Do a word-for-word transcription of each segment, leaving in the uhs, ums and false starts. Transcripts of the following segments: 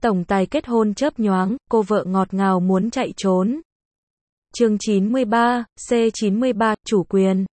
Tổng tài kết hôn chớp nhoáng, cô vợ ngọt ngào muốn chạy trốn. Chương chín mươi ba, C chín mươi ba, chủ quyền.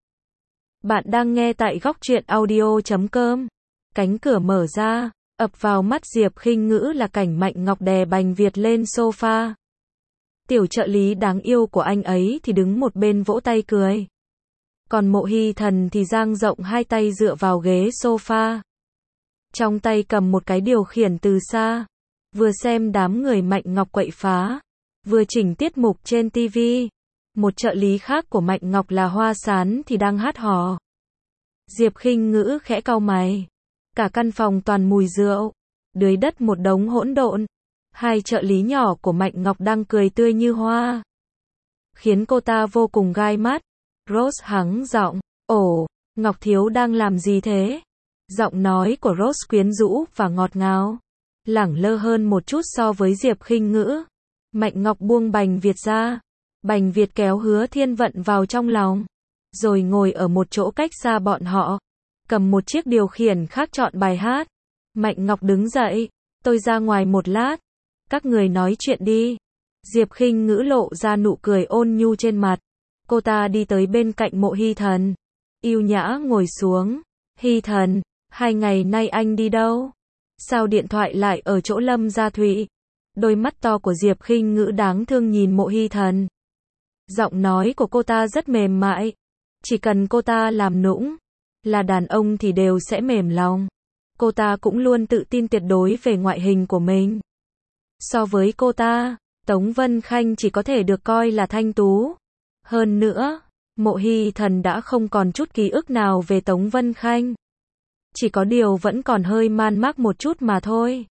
Bạn đang nghe tại góc truyện audio chấm com. Cánh cửa mở ra, ập vào mắt Diệp Khinh Ngữ là cảnh Mạnh Ngọc đè Bành Việt lên sofa. Tiểu trợ lý đáng yêu của anh ấy thì đứng một bên vỗ tay cười. Còn Mộ Hy Thần thì dang rộng hai tay dựa vào ghế sofa. Trong tay cầm một cái điều khiển từ xa. Vừa xem đám người Mạnh Ngọc quậy phá, vừa chỉnh tiết mục trên ti vi. Một trợ lý khác của Mạnh Ngọc là Hoa Sán thì đang hát hò. Diệp Khinh Ngữ khẽ cau mày. Cả căn phòng toàn mùi rượu. Dưới đất một đống hỗn độn. Hai trợ lý nhỏ của Mạnh Ngọc đang cười tươi như hoa, khiến cô ta vô cùng gai mắt. Rose hắng giọng, ồ, Ngọc Thiếu đang làm gì thế? Giọng nói của Rose quyến rũ và ngọt ngào, lẳng lơ hơn một chút so với Diệp Khinh Ngữ. Mạnh Ngọc buông Bành Việt ra. Bành Việt kéo Hứa Thiên Vận vào trong lòng, rồi ngồi ở một chỗ cách xa bọn họ, cầm một chiếc điều khiển khác chọn bài hát. Mạnh Ngọc đứng dậy, tôi ra ngoài một lát, các người nói chuyện đi. Diệp Khinh Ngữ lộ ra nụ cười ôn nhu trên mặt. Cô ta đi tới bên cạnh Mộ Hy Thần, yêu nhã ngồi xuống. Hy Thần, hai ngày nay anh đi đâu? Sao điện thoại lại ở chỗ Lâm Gia Thụy? Đôi mắt to của Diệp Khinh Ngữ đáng thương nhìn Mộ Hy Thần. Giọng nói của cô ta rất mềm mại. Chỉ cần cô ta làm nũng, là đàn ông thì đều sẽ mềm lòng. Cô ta cũng luôn tự tin tuyệt đối về ngoại hình của mình. So với cô ta, Tống Vân Khanh chỉ có thể được coi là thanh tú. Hơn nữa, Mộ Hy Thần đã không còn chút ký ức nào về Tống Vân Khanh. Chỉ có điều vẫn còn hơi man mác một chút mà thôi.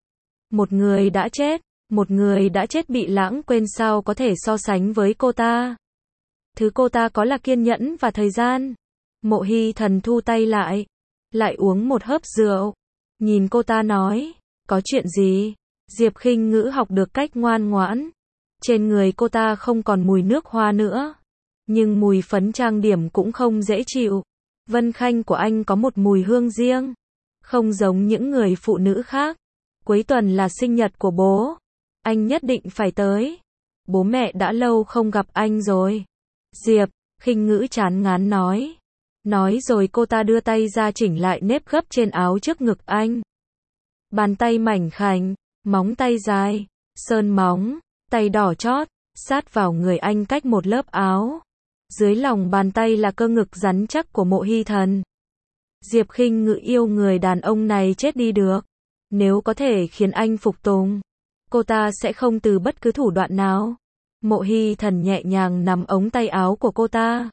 Một người đã chết, một người đã chết bị lãng quên sao có thể so sánh với cô ta. Thứ cô ta có là kiên nhẫn và thời gian. Mộ Hy Thần thu tay lại, lại uống một hớp rượu. Nhìn cô ta nói, có chuyện gì? Diệp Khinh Ngữ học được cách ngoan ngoãn. Trên người cô ta không còn mùi nước hoa nữa, nhưng mùi phấn trang điểm cũng không dễ chịu. Vân Khanh của anh có một mùi hương riêng, không giống những người phụ nữ khác. Cuối tuần là sinh nhật của bố, anh nhất định phải tới. Bố mẹ đã lâu không gặp anh rồi. Diệp Khinh Ngữ chán ngán nói. Nói rồi cô ta đưa tay ra chỉnh lại nếp gấp trên áo trước ngực anh. Bàn tay mảnh khảnh, móng tay dài, sơn móng, tay đỏ chót, sát vào người anh cách một lớp áo. Dưới lòng bàn tay là cơ ngực rắn chắc của Mộ Hy Thần. Diệp Khinh Ngữ yêu người đàn ông này chết đi được. Nếu có thể khiến anh phục tùng, cô ta sẽ không từ bất cứ thủ đoạn nào. Mộ Hy Thần nhẹ nhàng nắm ống tay áo của cô ta,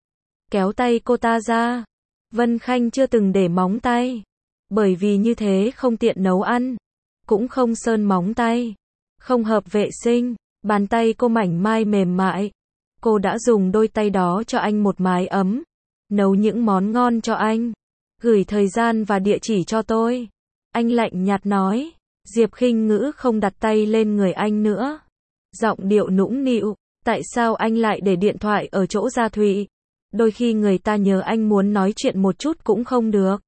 kéo tay cô ta ra. Vân Khanh chưa từng để móng tay, bởi vì như thế không tiện nấu ăn, cũng không sơn móng tay, không hợp vệ sinh. Bàn tay cô mảnh mai mềm mại. Cô đã dùng đôi tay đó cho anh một mái ấm, nấu những món ngon cho anh, gửi thời gian và địa chỉ cho tôi. Anh lạnh nhạt nói. Diệp Khinh Ngữ không đặt tay lên người anh nữa, giọng điệu nũng nịu. Tại sao anh lại để điện thoại ở chỗ Gia Thụy? Đôi khi người ta nhờ anh muốn nói chuyện một chút cũng không được.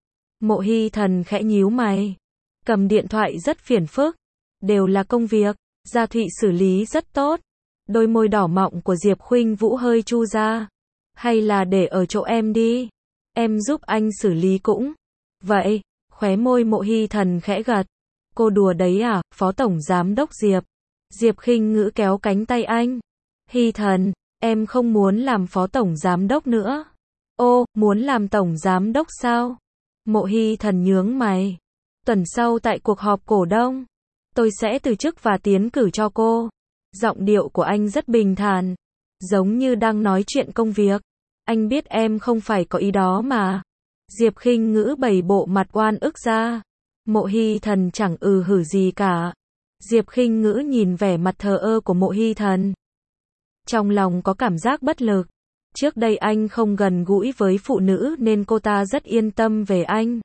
Mộ Hy Thần khẽ nhíu mày. Cầm điện thoại rất phiền phức, đều là công việc, Gia Thụy xử lý rất tốt. Đôi môi đỏ mọng của Diệp Khinh Vũ hơi chu ra. Hay là để ở chỗ em đi, em giúp anh xử lý cũng. Vậy, khóe môi Mộ Hy Thần khẽ gật. Cô đùa đấy à, Phó Tổng Giám Đốc Diệp. Diệp Khinh Ngữ kéo cánh tay anh. Hy Thần, em không muốn làm Phó Tổng Giám Đốc nữa. Ô, muốn làm Tổng Giám Đốc sao? Mộ Hy Thần nhướng mày. Tuần sau tại cuộc họp cổ đông, tôi sẽ từ chức và tiến cử cho cô. Giọng điệu của anh rất bình thản, giống như đang nói chuyện công việc. Anh biết em không phải có ý đó mà. Diệp Khinh Ngữ bày bộ mặt oan ức ra. Mộ Hy Thần chẳng ừ hử gì cả. Diệp Khinh Ngữ nhìn vẻ mặt thờ ơ của Mộ Hy Thần, trong lòng có cảm giác bất lực. Trước đây anh không gần gũi với phụ nữ nên cô ta rất yên tâm về anh.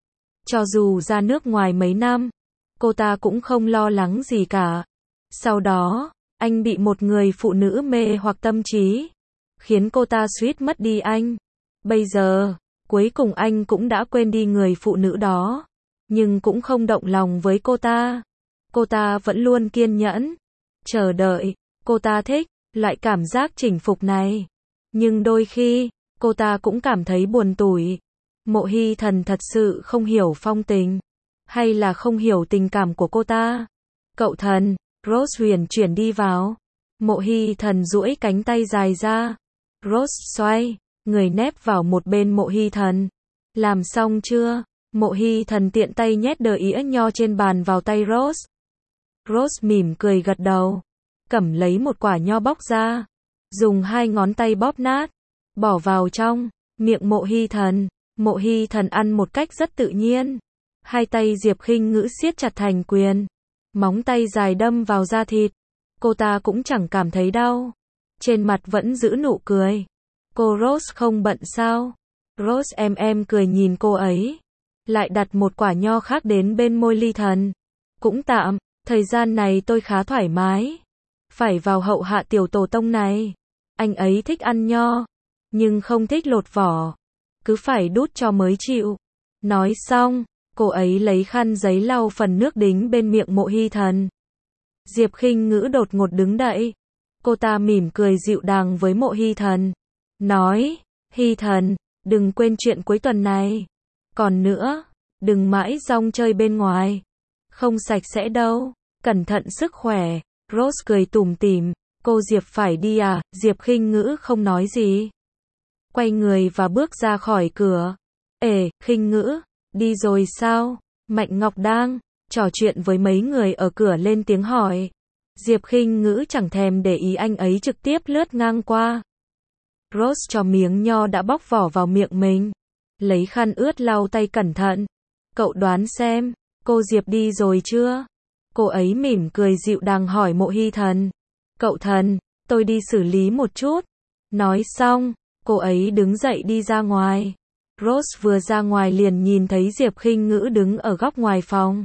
Cho dù ra nước ngoài mấy năm, cô ta cũng không lo lắng gì cả. Sau đó, anh bị một người phụ nữ mê hoặc tâm trí, khiến cô ta suýt mất đi anh. Bây giờ, cuối cùng anh cũng đã quên đi người phụ nữ đó, nhưng cũng không động lòng với cô ta. Cô ta vẫn luôn kiên nhẫn, chờ đợi. Cô ta thích loại cảm giác chinh phục này. Nhưng đôi khi, cô ta cũng cảm thấy buồn tủi. Mộ Hy Thần thật sự không hiểu Phong tình, hay là không hiểu tình cảm của cô ta. Cậu Thần, Rose huyền chuyển đi vào. Mộ Hy Thần duỗi cánh tay dài ra. Rose xoay, người nép vào một bên Mộ Hy Thần. Làm xong chưa? Mộ Hy Thần tiện tay nhét đờ ĩa nho trên bàn vào tay Rose. Rose mỉm cười gật đầu, cầm lấy một quả nho bóc ra, dùng hai ngón tay bóp nát, bỏ vào trong miệng Mộ Hy Thần. Mộ Hy Thần ăn một cách rất tự nhiên. Hai tay Diệp Khinh Ngữ siết chặt thành quyền, móng tay dài đâm vào da thịt. Cô ta cũng chẳng cảm thấy đau, trên mặt vẫn giữ nụ cười. Cô Rose không bận sao? Rose em em cười nhìn cô ấy, lại đặt một quả nho khác đến bên môi Ly Thần. Cũng tạm, thời gian này tôi khá thoải mái. Phải vào hậu hạ tiểu tổ tông này, anh ấy thích ăn nho, nhưng không thích lột vỏ, cứ phải đút cho mới chịu. Nói xong, cô ấy lấy khăn giấy lau phần nước đính bên miệng Mộ Hy Thần. Diệp Khinh Ngữ đột ngột đứng dậy. Cô ta mỉm cười dịu dàng với Mộ Hy Thần, nói, Hy Thần, đừng quên chuyện cuối tuần này. Còn nữa, đừng mãi rong chơi bên ngoài, không sạch sẽ đâu, cẩn thận sức khỏe. Rose cười tủm tỉm, cô Diệp phải đi à? Diệp Khinh Ngữ không nói gì, quay người và bước ra khỏi cửa. Ê, Khinh Ngữ, đi rồi sao? Mạnh Ngọc đang trò chuyện với mấy người ở cửa lên tiếng hỏi. Diệp Khinh Ngữ chẳng thèm để ý anh ấy, trực tiếp lướt ngang qua. Rose cho miếng nho đã bóc vỏ vào miệng mình, lấy khăn ướt lau tay cẩn thận. Cậu đoán xem, cô Diệp đi rồi chưa? Cô ấy mỉm cười dịu dàng hỏi Mộ Hy Thần. Cậu Thần, tôi đi xử lý một chút. Nói xong, cô ấy đứng dậy đi ra ngoài. Rose vừa ra ngoài liền nhìn thấy Diệp Khinh Ngữ đứng ở góc ngoài phòng,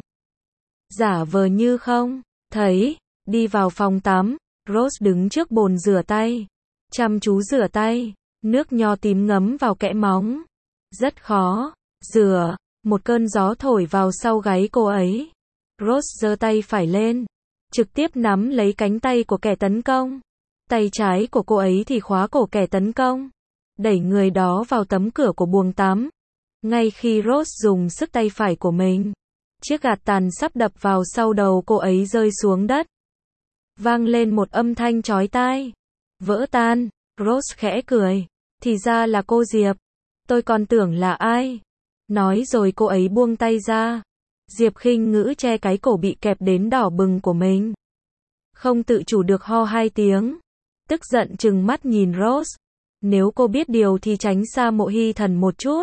giả vờ như không thấy. Đi vào phòng tắm, Rose đứng trước bồn rửa tay, chăm chú rửa tay, nước nho tím ngấm vào kẽ móng. Rất khó rửa, một cơn gió thổi vào sau gáy cô ấy. Rose giơ tay phải lên, trực tiếp nắm lấy cánh tay của kẻ tấn công. Tay trái của cô ấy thì khóa cổ kẻ tấn công, đẩy người đó vào tấm cửa của buồng tắm. Ngay khi Rose dùng sức tay phải của mình, chiếc gạt tàn sắp đập vào sau đầu cô ấy rơi xuống đất. Vang lên một âm thanh chói tai. Vỡ tan. Rose khẽ cười. Thì ra là cô Diệp. Tôi còn tưởng là ai. Nói rồi cô ấy buông tay ra. Diệp Khinh Ngữ che cái cổ bị kẹp đến đỏ bừng của mình, không tự chủ được ho hai tiếng. Tức giận trừng mắt nhìn Rose. Nếu cô biết điều thì tránh xa Mộ Hy Thần một chút.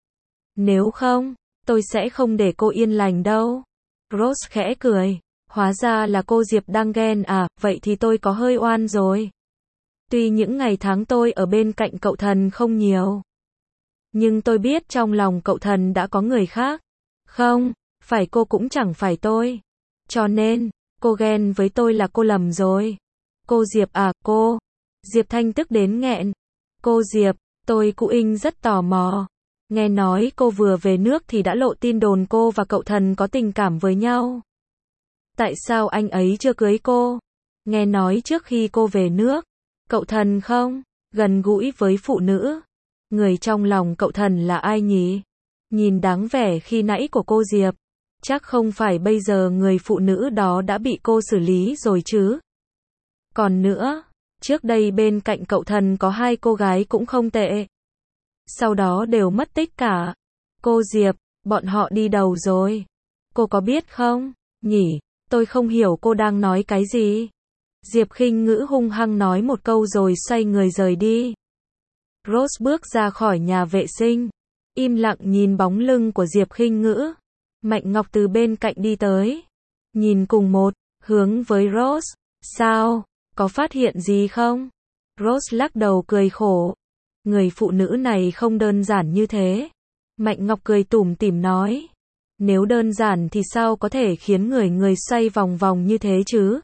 Nếu không, tôi sẽ không để cô yên lành đâu. Rose khẽ cười. Hóa ra là cô Diệp đang ghen à, vậy thì tôi có hơi oan rồi. Tuy những ngày tháng tôi ở bên cạnh cậu Thần không nhiều, nhưng tôi biết trong lòng cậu Thần đã có người khác. Không, phải cô cũng chẳng phải tôi. Cho nên, cô ghen với tôi là cô lầm rồi. Cô Diệp à, cô. Diệp Thanh tức đến nghẹn. Cô Diệp, tôi Cụ Inh rất tò mò. Nghe nói cô vừa về nước thì đã lộ tin đồn cô và cậu Thần có tình cảm với nhau. Tại sao anh ấy chưa cưới cô? Nghe nói trước khi cô về nước, cậu Thần không gần gũi với phụ nữ. Người trong lòng cậu Thần là ai nhỉ? Nhìn dáng vẻ khi nãy của cô Diệp, chắc không phải bây giờ người phụ nữ đó đã bị cô xử lý rồi chứ? Còn nữa, trước đây bên cạnh cậu Thần có hai cô gái cũng không tệ, sau đó đều mất tích cả. Cô Diệp, bọn họ đi đâu rồi? Cô có biết không? Nhỉ, tôi không hiểu cô đang nói cái gì. Diệp Khinh Ngữ hung hăng nói một câu rồi xoay người rời đi. Rose bước ra khỏi nhà vệ sinh, im lặng nhìn bóng lưng của Diệp Khinh Ngữ. Mạnh Ngọc từ bên cạnh đi tới, nhìn cùng một hướng với Rose. Sao? Có phát hiện gì không? Rose lắc đầu cười khổ. Người phụ nữ này không đơn giản như thế. Mạnh Ngọc cười tủm tỉm nói. Nếu đơn giản thì sao có thể khiến người người xoay vòng vòng như thế chứ?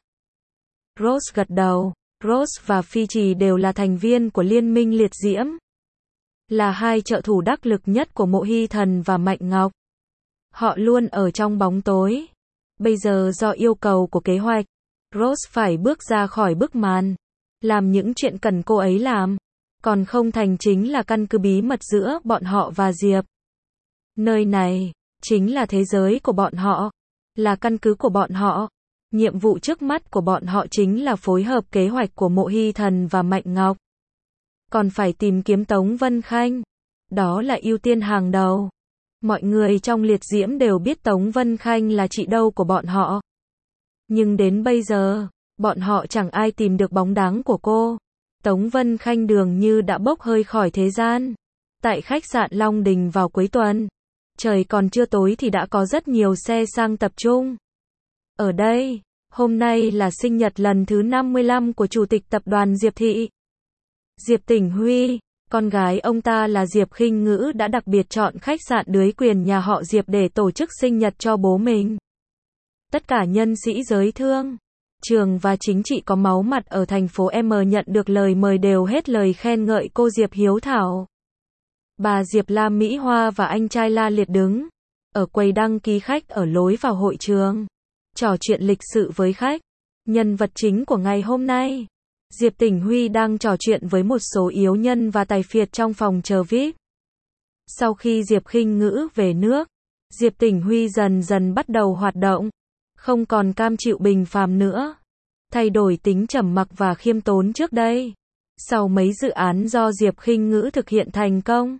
Rose gật đầu. Rose và Phi Trì đều là thành viên của Liên minh Liệt Diễm, là hai trợ thủ đắc lực nhất của Mộ Hy Thần và Mạnh Ngọc. Họ luôn ở trong bóng tối, Bây giờ do yêu cầu của kế hoạch, Rose phải bước ra khỏi bức màn, làm những chuyện cần cô ấy làm, còn không thành chính là căn cứ bí mật giữa bọn họ và Diệp. Nơi này, chính là thế giới của bọn họ, là căn cứ của bọn họ. Nhiệm vụ trước mắt của bọn họ chính là phối hợp kế hoạch của Mộ Hy Thần và Mạnh Ngọc. Còn phải tìm kiếm Tống Vân Khanh. Đó là ưu tiên hàng đầu. Mọi người trong liệt diễm đều biết Tống Vân Khanh là chị dâu của bọn họ. Nhưng đến bây giờ, bọn họ chẳng ai tìm được bóng dáng của cô. Tống Vân Khanh dường như đã bốc hơi khỏi thế gian. Tại khách sạn Long Đình vào cuối tuần, trời còn chưa tối thì đã có rất nhiều xe sang tập trung. Ở đây, hôm nay là sinh nhật lần thứ năm mươi lăm của Chủ tịch Tập đoàn Diệp Thị. Diệp Tỉnh Huy, con gái ông ta là Diệp Khinh Ngữ đã đặc biệt chọn khách sạn dưới quyền nhà họ Diệp để tổ chức sinh nhật cho bố mình. Tất cả nhân sĩ giới thương, trường và chính trị có máu mặt ở thành phố M nhận được lời mời đều hết lời khen ngợi cô Diệp hiếu thảo. Bà Diệp La Mỹ Hoa và anh trai La Liệt đứng ở quầy đăng ký khách ở lối vào hội trường, trò chuyện lịch sự với khách. Nhân vật chính của ngày hôm nay, Diệp Tỉnh Huy đang trò chuyện với một số yếu nhân và tài phiệt trong phòng chờ vi ai pi. Sau khi Diệp Khinh Ngữ về nước, Diệp Tỉnh Huy dần dần bắt đầu hoạt động, không còn cam chịu bình phàm nữa, thay đổi tính trầm mặc và khiêm tốn trước đây. Sau mấy dự án do Diệp Khinh Ngữ thực hiện thành công,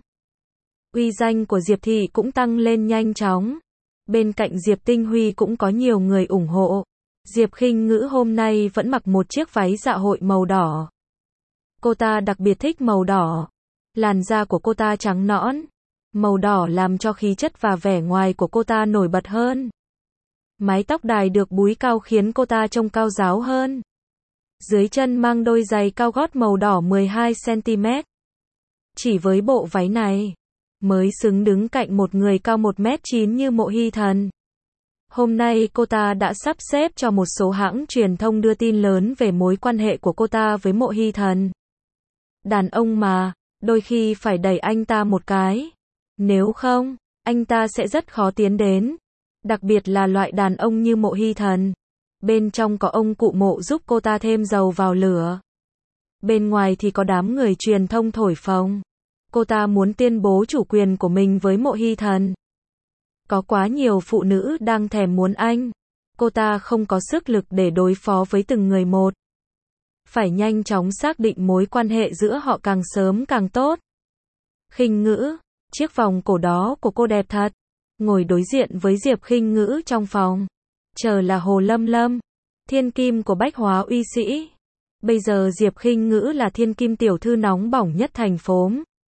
uy danh của Diệp Thị cũng tăng lên nhanh chóng. Bên cạnh Diệp Tinh Huy cũng có nhiều người ủng hộ. Diệp Khinh Ngữ hôm nay vẫn mặc một chiếc váy dạ hội màu đỏ. Cô ta đặc biệt thích màu đỏ. Làn da của cô ta trắng nõn. Màu đỏ làm cho khí chất và vẻ ngoài của cô ta nổi bật hơn. Mái tóc đài được búi cao khiến cô ta trông cao ráo hơn. Dưới chân mang đôi giày cao gót màu đỏ mười hai xăng ti mét. Chỉ với bộ váy này, mới xứng đứng cạnh một người cao một mét chín như Mộ Hy Thần. Hôm nay cô ta đã sắp xếp cho một số hãng truyền thông đưa tin lớn về mối quan hệ của cô ta với Mộ Hy Thần. Đàn ông mà, đôi khi phải đẩy anh ta một cái. Nếu không, anh ta sẽ rất khó tiến đến. Đặc biệt là loại đàn ông như Mộ Hy Thần. Bên trong có ông cụ Mộ giúp cô ta thêm dầu vào lửa. Bên ngoài thì có đám người truyền thông thổi phồng. Cô ta muốn tuyên bố chủ quyền của mình với Mộ Hy Thần. Có quá nhiều phụ nữ đang thèm muốn anh. Cô ta không có sức lực để đối phó với từng người một. Phải nhanh chóng xác định mối quan hệ giữa họ càng sớm càng tốt. Khinh Ngữ, chiếc vòng cổ đó của cô đẹp thật. Ngồi đối diện với Diệp Khinh Ngữ trong phòng. Chờ là Hồ Lâm Lâm, thiên kim của Bách Hóa Uy Sĩ. Bây giờ Diệp Khinh Ngữ là thiên kim tiểu thư nóng bỏng nhất thành phố.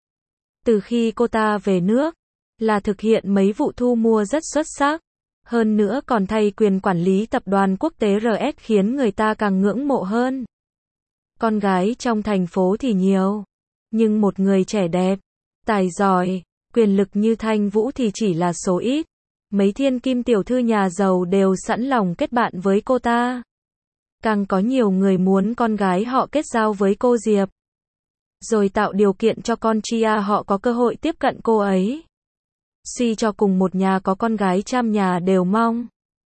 Từ khi cô ta về nước, là thực hiện mấy vụ thu mua rất xuất sắc. Hơn nữa còn thay quyền quản lý tập đoàn quốc tế rờ ét khiến người ta càng ngưỡng mộ hơn. Con gái trong thành phố thì nhiều. Nhưng một người trẻ đẹp, tài giỏi, quyền lực như Thanh Vũ thì chỉ là số ít. Mấy thiên kim tiểu thư nhà giàu đều sẵn lòng kết bạn với cô ta. Càng có nhiều người muốn con gái họ kết giao với cô Diệp. Rồi tạo điều kiện cho con trai họ có cơ hội tiếp cận cô ấy. Suy cho cùng một nhà có con gái trăm nhà đều mong.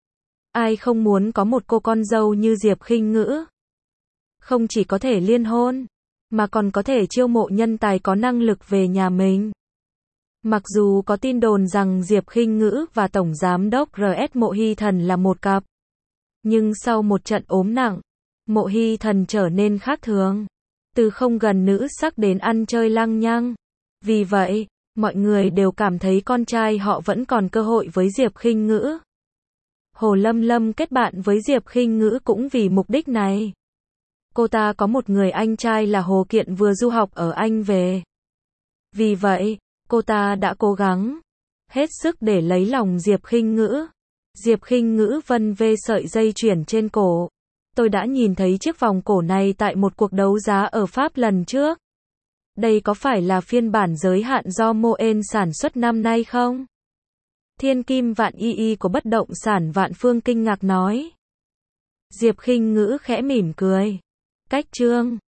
Ai không muốn có một cô con dâu như Diệp Khinh Ngữ. Không chỉ có thể liên hôn, mà còn có thể chiêu mộ nhân tài có năng lực về nhà mình. Mặc dù có tin đồn rằng Diệp Khinh Ngữ và Tổng Giám đốc rờ ét Mộ Hy Thần là một cặp. Nhưng sau một trận ốm nặng, Mộ Hy Thần trở nên khác thường. Từ không gần nữ sắc đến ăn chơi lăng nhăng. Vì vậy, mọi người đều cảm thấy con trai họ vẫn còn cơ hội với Diệp Khinh Ngữ. Hồ Lâm Lâm kết bạn với Diệp Khinh Ngữ cũng vì mục đích này. Cô ta có một người anh trai là Hồ Kiện vừa du học ở Anh về. Vì vậy, cô ta đã cố gắng hết sức để lấy lòng Diệp Khinh Ngữ. Diệp Khinh Ngữ vân vê sợi dây chuyền trên cổ. Tôi đã nhìn thấy chiếc vòng cổ này tại một cuộc đấu giá ở Pháp lần trước. Đây có phải là phiên bản giới hạn do Moen sản xuất năm nay không? Thiên kim Vạn Y Y của bất động sản Vạn Phương kinh ngạc nói. Diệp Khinh Ngữ khẽ mỉm cười. Cách trương.